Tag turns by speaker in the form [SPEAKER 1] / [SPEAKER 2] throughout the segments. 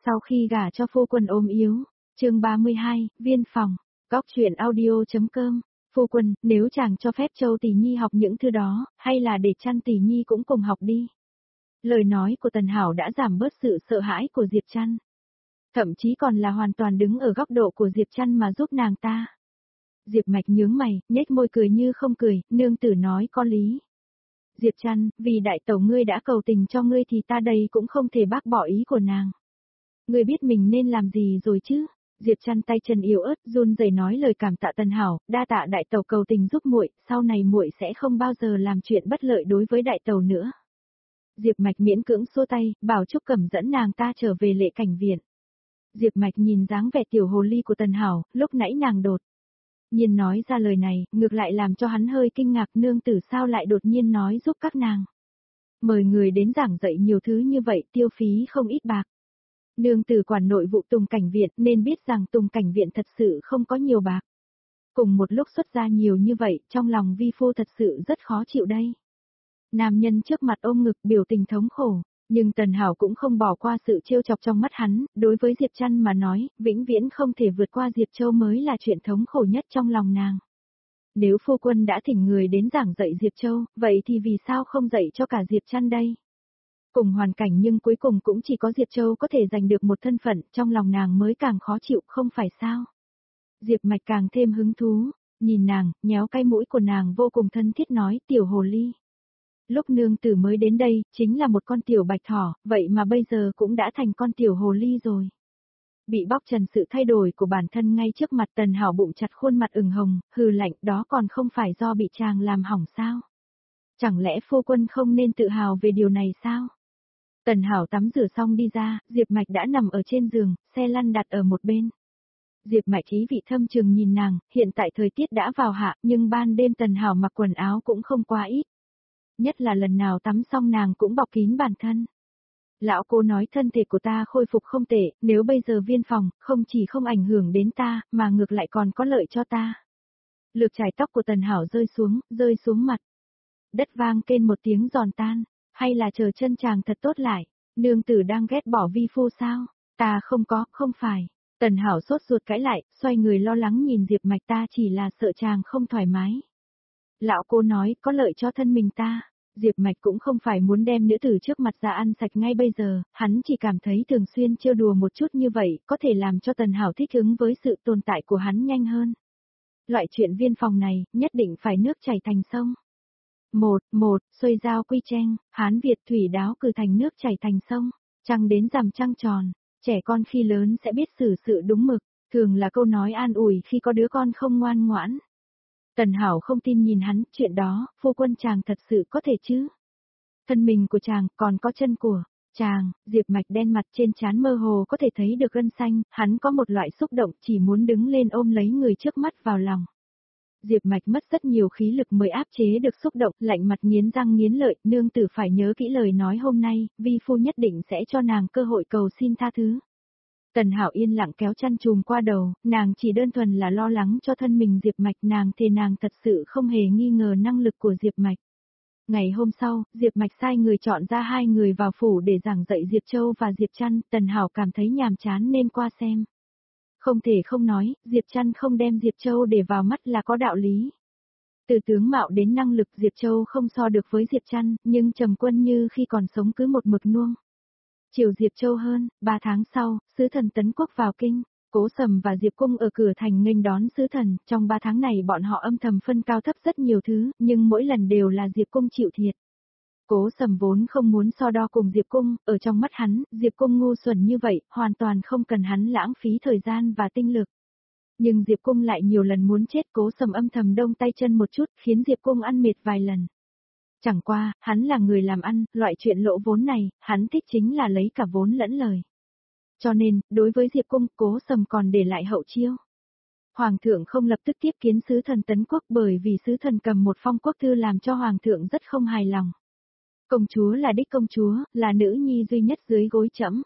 [SPEAKER 1] Sau khi gả cho phu quân ốm yếu, chương 32, viên phòng, góc truyện audio.com. Phu quân, nếu chàng cho phép Châu Tỷ Nhi học những thứ đó, hay là để Trăn Tỷ Nhi cũng cùng học đi. Lời nói của Tần Hảo đã giảm bớt sự sợ hãi của Diệp Trăn. Thậm chí còn là hoàn toàn đứng ở góc độ của Diệp Trăn mà giúp nàng ta. Diệp Mạch nhướng mày, nhếch môi cười như không cười, nương tử nói có lý. Diệp Trăn, vì đại tẩu ngươi đã cầu tình cho ngươi thì ta đây cũng không thể bác bỏ ý của nàng. Ngươi biết mình nên làm gì rồi chứ? Diệp Trăn tay chân yếu ớt, run rẩy nói lời cảm tạ Tần Hảo, đa tạ đại tẩu cầu tình giúp muội, sau này muội sẽ không bao giờ làm chuyện bất lợi đối với đại tẩu nữa. Diệp Mạch miễn cưỡng xua tay, bảo Trúc Cẩm dẫn nàng ta trở về Lệ Cảnh Viện. Diệp Mạch nhìn dáng vẻ tiểu hồ ly của Tần Hảo, lúc nãy nàng đột nhiên nói ra lời này, ngược lại làm cho hắn hơi kinh ngạc, nương tử sao lại đột nhiên nói giúp các nàng. Mời người đến giảng dạy nhiều thứ như vậy tiêu phí không ít bạc. Nương tử quản nội vụ Tùng Cảnh Viện nên biết rằng Tùng Cảnh Viện thật sự không có nhiều bạc. Cùng một lúc xuất ra nhiều như vậy, trong lòng vi phu thật sự rất khó chịu đây. Nam nhân trước mặt ôm ngực biểu tình thống khổ, nhưng Tần Hảo cũng không bỏ qua sự trêu chọc trong mắt hắn, đối với Diệp Trăn mà nói, vĩnh viễn không thể vượt qua Diệp Châu mới là chuyện thống khổ nhất trong lòng nàng. Nếu phu quân đã thỉnh người đến giảng dạy Diệp Châu, vậy thì vì sao không dạy cho cả Diệp Trăn đây? Cùng hoàn cảnh nhưng cuối cùng cũng chỉ có Diệp Châu có thể giành được một thân phận, trong lòng nàng mới càng khó chịu, không phải sao? Diệp Mạch càng thêm hứng thú, nhìn nàng, nhéo cái mũi của nàng vô cùng thân thiết nói, tiểu hồ ly. Lúc nương tử mới đến đây, chính là một con tiểu bạch thỏ, vậy mà bây giờ cũng đã thành con tiểu hồ ly rồi. Bị bóc trần sự thay đổi của bản thân ngay trước mặt Tần Hảo bụng chặt khuôn mặt ửng hồng, hừ lạnh, đó còn không phải do bị chàng làm hỏng sao? Chẳng lẽ phu quân không nên tự hào về điều này sao? Tần Hảo tắm rửa xong đi ra, Diệp Mạch đã nằm ở trên giường, xe lăn đặt ở một bên. Diệp Mạch ý vị thâm trường nhìn nàng, hiện tại thời tiết đã vào hạ, nhưng ban đêm Tần Hảo mặc quần áo cũng không quá ít. Nhất là lần nào tắm xong nàng cũng bọc kín bản thân. Lão cô nói thân thể của ta khôi phục không tệ, nếu bây giờ viên phòng, không chỉ không ảnh hưởng đến ta, mà ngược lại còn có lợi cho ta. Lược chải tóc của Tần Hảo rơi xuống mặt. Đất vang kên một tiếng giòn tan, hay là chờ chân chàng thật tốt lại, nương tử đang ghét bỏ vi phu sao? Ta không phải. Tần Hảo sốt ruột cãi lại, xoay người lo lắng nhìn Diệp Mạch, ta chỉ là sợ chàng không thoải mái. Lão cô nói có lợi cho thân mình ta. Diệp Mạch cũng không phải muốn đem nữ tử trước mặt ra ăn sạch ngay bây giờ, hắn chỉ cảm thấy thường xuyên trêu đùa một chút như vậy, có thể làm cho Tần Hảo thích ứng với sự tồn tại của hắn nhanh hơn. Loại chuyện viên phòng này, nhất định phải nước chảy thành sông. Xuôi giao quy tranh, Hán Việt thủy đáo cử thành nước chảy thành sông, trăng đến rằm trăng tròn, trẻ con khi lớn sẽ biết xử sự đúng mực, thường là câu nói an ủi khi có đứa con không ngoan ngoãn. Tần Hảo không tin nhìn hắn, chuyện đó, phu quân chàng thật sự có thể chứ? Thân mình của chàng, còn có chân của chàng. Diệp Mạch đen mặt, trên trán mơ hồ có thể thấy được gân xanh, hắn có một loại xúc động chỉ muốn đứng lên ôm lấy người trước mắt vào lòng. Diệp Mạch mất rất nhiều khí lực mới áp chế được xúc động, lạnh mặt nghiến răng nghiến lợi, nương tử phải nhớ kỹ lời nói hôm nay, vi phu nhất định sẽ cho nàng cơ hội cầu xin tha thứ. Tần Hảo yên lặng kéo chăn chùm qua đầu, nàng chỉ đơn thuần là lo lắng cho thân mình Diệp Mạch, nàng thề nàng thật sự không hề nghi ngờ năng lực của Diệp Mạch. Ngày hôm sau, Diệp Mạch sai người chọn ra 2 người vào phủ để giảng dạy Diệp Châu và Diệp Trăn, Tần Hảo cảm thấy nhàm chán nên qua xem. Không thể không nói, Diệp Trăn không đem Diệp Châu để vào mắt là có đạo lý. Từ tướng mạo đến năng lực Diệp Châu không so được với Diệp Trăn, nhưng Trầm Quân như khi còn sống cứ một mực nuông chiều Diệp Châu hơn. 3 tháng sau, sứ thần Tấn Quốc vào kinh, Cố Sầm và Diệp Cung ở cửa thành nghênh đón sứ thần, trong 3 tháng này bọn họ âm thầm phân cao thấp rất nhiều thứ, nhưng mỗi lần đều là Diệp Cung chịu thiệt. Cố Sầm vốn không muốn so đo cùng Diệp Cung, ở trong mắt hắn, Diệp Cung ngu xuẩn như vậy, hoàn toàn không cần hắn lãng phí thời gian và tinh lực. Nhưng Diệp Cung lại nhiều lần muốn chết, Cố Sầm âm thầm đông tay chân một chút, khiến Diệp Cung ăn mệt vài lần. Chẳng qua, hắn là người làm ăn, loại chuyện lỗ vốn này, hắn thích chính là lấy cả vốn lẫn lời. Cho nên, đối với Diệp Cung, Cố Sầm còn để lại hậu chiêu. Hoàng thượng không lập tức tiếp kiến sứ thần Tấn Quốc bởi vì sứ thần cầm một phong quốc thư làm cho Hoàng thượng rất không hài lòng. Công chúa là đích công chúa, là nữ nhi duy nhất dưới gối trẫm.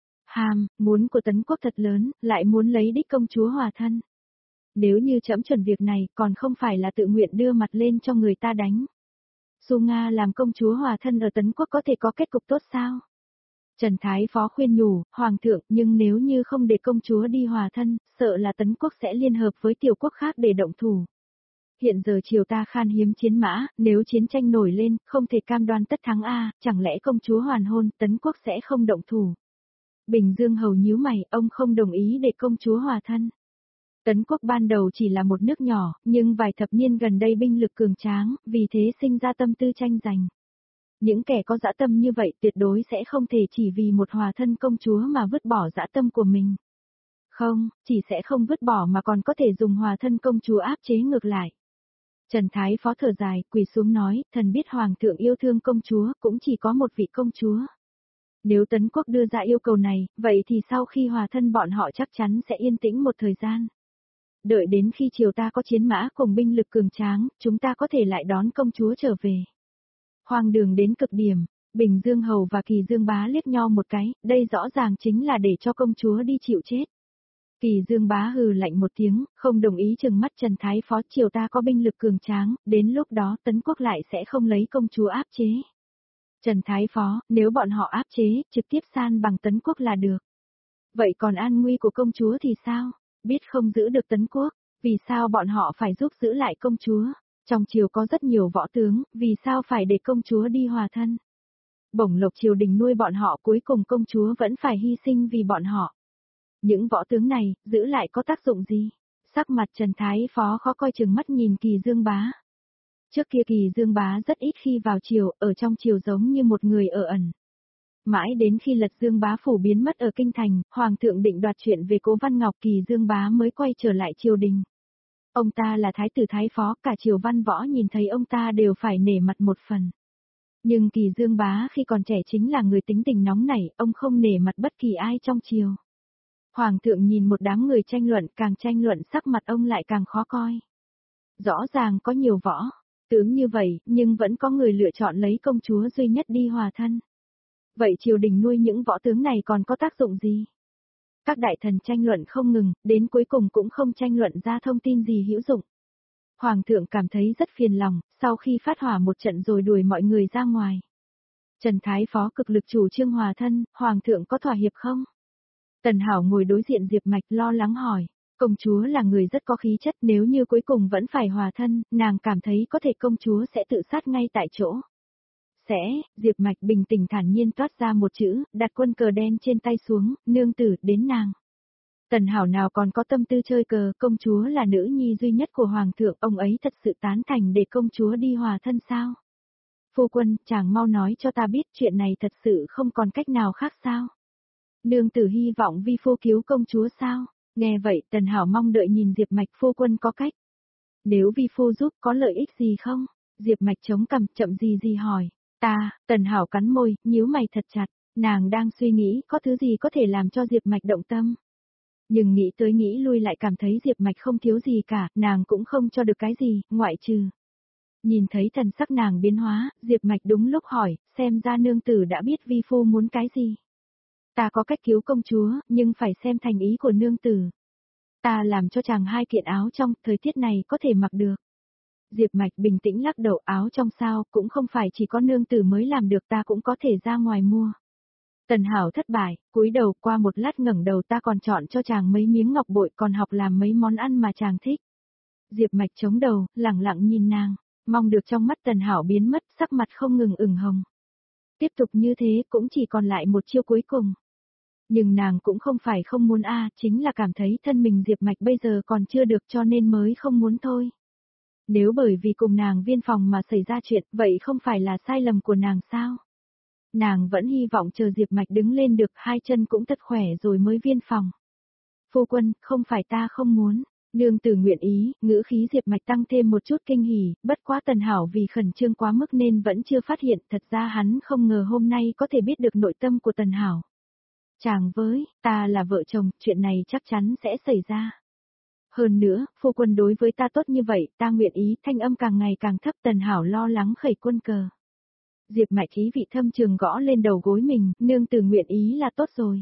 [SPEAKER 1] Muốn của Tấn Quốc thật lớn, lại muốn lấy đích công chúa hòa thân. Nếu như trẫm chuẩn việc này, còn không phải là tự nguyện đưa mặt lên cho người ta đánh. Su Nga làm công chúa hòa thân ở Tấn Quốc có thể có kết cục tốt sao? Trần Thái Phó khuyên nhủ, Hoàng thượng, nhưng nếu như không để công chúa đi hòa thân, sợ là Tấn quốc sẽ liên hợp với tiểu quốc khác để động thủ. Hiện giờ triều ta khan hiếm chiến mã, nếu chiến tranh nổi lên, không thể cam đoan tất thắng chẳng lẽ công chúa hoàn hôn, Tấn quốc sẽ không động thủ. Bình Dương Hầu nhíu mày, ông không đồng ý để công chúa hòa thân. Tấn quốc ban đầu chỉ là một nước nhỏ, nhưng vài thập niên gần đây binh lực cường tráng, vì thế sinh ra tâm tư tranh giành. Những kẻ có dã tâm như vậy tuyệt đối sẽ không thể chỉ vì một hòa thân công chúa mà vứt bỏ dã tâm của mình. Không, chỉ sẽ không vứt bỏ mà còn có thể dùng hòa thân công chúa áp chế ngược lại. Trần Thái Phó thở dài, quỳ xuống nói, thần biết Hoàng thượng yêu thương công chúa, cũng chỉ có một vị công chúa. Nếu Tấn quốc đưa ra yêu cầu này, vậy thì sau khi hòa thân bọn họ chắc chắn sẽ yên tĩnh một thời gian. Đợi đến khi triều ta có chiến mã cùng binh lực cường tráng, chúng ta có thể lại đón công chúa trở về. Hoang đường đến cực điểm, Bình Dương Hầu và Kỳ Dương Bá liếc nhau một cái, đây rõ ràng chính là để cho công chúa đi chịu chết. Kỳ Dương Bá hừ lạnh một tiếng, không đồng ý trừng mắt Trần Thái Phó, triều ta có binh lực cường tráng, đến lúc đó Tấn quốc lại sẽ không lấy công chúa áp chế. Trần Thái Phó, nếu bọn họ áp chế, trực tiếp san bằng Tấn quốc là được. Vậy còn an nguy của công chúa thì sao? Biết không giữ được Tấn quốc, vì sao bọn họ phải giúp giữ lại công chúa? Trong triều có rất nhiều võ tướng, vì sao phải để công chúa đi hòa thân? Bổng lộc triều đình nuôi bọn họ, cuối cùng công chúa vẫn phải hy sinh vì bọn họ. Những võ tướng này, giữ lại có tác dụng gì? Sắc mặt Trần Thái Phó khó coi, chừng mắt nhìn Kỳ Dương Bá. Trước kia Kỳ Dương Bá rất ít khi vào triều, ở trong triều giống như một người ở ẩn. Mãi đến khi Lật Dương Bá phủ biến mất ở kinh thành, Hoàng thượng định đoạt chuyện về Cố Văn Ngọc, Kỳ Dương Bá mới quay trở lại triều đình. Ông ta là thái tử thái phó, cả triều văn võ nhìn thấy ông ta đều phải nể mặt một phần. Nhưng Kỳ Dương Bá khi còn trẻ chính là người tính tình nóng nảy, ông không nể mặt bất kỳ ai trong triều. Hoàng thượng nhìn một đám người tranh luận, càng tranh luận sắc mặt ông lại càng khó coi. Rõ ràng có nhiều võ tướng như vậy, nhưng vẫn có người lựa chọn lấy công chúa duy nhất đi hòa thân. Vậy triều đình nuôi những võ tướng này còn có tác dụng gì? Các đại thần tranh luận không ngừng, đến cuối cùng cũng không tranh luận ra thông tin gì hữu dụng. Hoàng thượng cảm thấy rất phiền lòng, sau khi phát hỏa một trận rồi đuổi mọi người ra ngoài. Trần Thái Phó cực lực chủ trương hòa thân, Hoàng thượng có thỏa hiệp không? Tần Hảo ngồi đối diện Diệp Mạch lo lắng hỏi, công chúa là người rất có khí chất, nếu như cuối cùng vẫn phải hòa thân, nàng cảm thấy có thể công chúa sẽ tự sát ngay tại chỗ. Diệp Mạch bình tĩnh thản nhiên toát ra một chữ, đặt quân cờ đen trên tay xuống, nương tử, đến nàng. Tần Hảo nào còn có tâm tư chơi cờ, công chúa là nữ nhi duy nhất của Hoàng thượng, ông ấy thật sự tán thành để công chúa đi hòa thân sao? Phu quân, chàng mau nói cho ta biết chuyện này thật sự không còn cách nào khác sao? Nương tử hy vọng vi phu cứu công chúa sao? Nghe vậy Tần Hảo mong đợi nhìn Diệp Mạch, phu quân có cách. Nếu vi phu giúp có lợi ích gì không? Diệp Mạch chống cằm chậm gì hỏi. Tần Hảo cắn môi, nhíu mày thật chặt, nàng đang suy nghĩ có thứ gì có thể làm cho Diệp Mạch động tâm. Nhưng nghĩ tới nghĩ lui lại cảm thấy Diệp Mạch không thiếu gì cả, nàng cũng không cho được cái gì, ngoại trừ. Nhìn thấy thần sắc nàng biến hóa, Diệp Mạch đúng lúc hỏi, xem ra nương tử đã biết vi phu muốn cái gì. Ta có cách cứu công chúa, nhưng phải xem thành ý của nương tử. Ta làm cho chàng 2 kiện áo trong, thời tiết này có thể mặc được. Diệp Mạch bình tĩnh lắc đầu, áo trong sao, cũng không phải chỉ có nương tử mới làm được, ta cũng có thể ra ngoài mua. Tần Hảo thất bại, cúi đầu, qua một lát ngẩng đầu, ta còn chọn cho chàng mấy miếng ngọc bội, còn học làm mấy món ăn mà chàng thích. Diệp Mạch chống đầu, lẳng lặng nhìn nàng, mong được trong mắt Tần Hảo biến mất, sắc mặt không ngừng ửng hồng. Tiếp tục như thế cũng chỉ còn lại một chiêu cuối cùng. Nhưng nàng cũng không phải không muốn chính là cảm thấy thân mình Diệp Mạch bây giờ còn chưa được cho nên mới không muốn thôi. Nếu bởi vì cùng nàng viên phòng mà xảy ra chuyện, vậy không phải là sai lầm của nàng sao? Nàng vẫn hy vọng chờ Diệp Mạch đứng lên được, 2 chân cũng thật khỏe rồi mới viên phòng. Phu quân, không phải ta không muốn, nương tử nguyện ý, ngữ khí Diệp Mạch tăng thêm một chút kinh hỉ, bất quá Tần Hảo vì khẩn trương quá mức nên vẫn chưa phát hiện, thật ra hắn không ngờ hôm nay có thể biết được nội tâm của Tần Hảo. Chàng với, ta là vợ chồng, chuyện này chắc chắn sẽ xảy ra. Hơn nữa, phu quân đối với ta tốt như vậy, ta nguyện ý, thanh âm càng ngày càng thấp. Tần Hảo lo lắng khẩy quân cờ. Diệp Mạch ý vị thâm trường gõ lên đầu gối mình, nương tử nguyện ý là tốt rồi.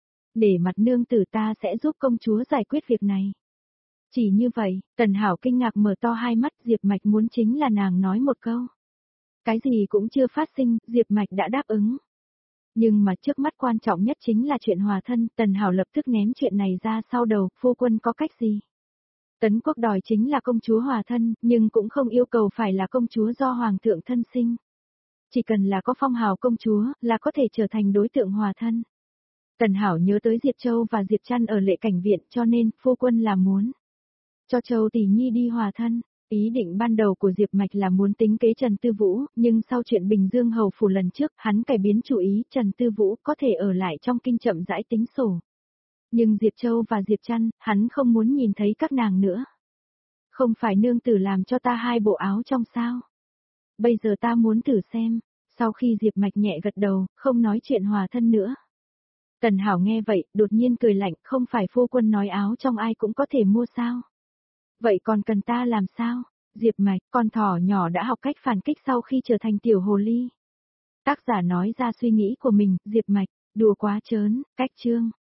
[SPEAKER 1] Để mặt nương tử, ta sẽ giúp công chúa giải quyết việc này. Chỉ như vậy, Tần Hảo kinh ngạc mở to hai mắt, Diệp Mạch muốn chính là nàng nói một câu. Cái gì cũng chưa phát sinh, Diệp Mạch đã đáp ứng. Nhưng mà trước mắt quan trọng nhất chính là chuyện hòa thân, Tần Hảo lập tức ném chuyện này ra sau đầu, phu quân có cách gì? Tấn Quốc đòi chính là công chúa hòa thân, nhưng cũng không yêu cầu phải là công chúa do hoàng thượng thân sinh. Chỉ cần là có phong hào công chúa, là có thể trở thành đối tượng hòa thân. Tần Hảo nhớ tới Diệp Châu và Diệp Trăn ở Lệ Cảnh Viện, cho nên, phu quân là muốn cho Châu tỷ nhi đi hòa thân. Ý định ban đầu của Diệp Mạch là muốn tính kế Trần Tư Vũ, nhưng sau chuyện Bình Dương Hầu phủ lần trước, hắn cải biến chủ ý, Trần Tư Vũ có thể ở lại trong kinh chậm rãi tính sổ. Nhưng Diệp Châu và Diệp Trăn, hắn không muốn nhìn thấy các nàng nữa. Không phải nương tử làm cho ta 2 bộ áo trong sao? Bây giờ ta muốn thử xem. Sau khi Diệp Mạch nhẹ gật đầu, không nói chuyện hòa thân nữa. Tần Hảo nghe vậy, đột nhiên cười lạnh, không phải phu quân nói áo trong ai cũng có thể mua sao? Vậy còn cần ta làm sao? Diệp Mạch, con thỏ nhỏ đã học cách phản kích sau khi trở thành tiểu hồ ly. Tác giả nói ra suy nghĩ của mình, Diệp Mạch, đùa quá trớn, cách chương.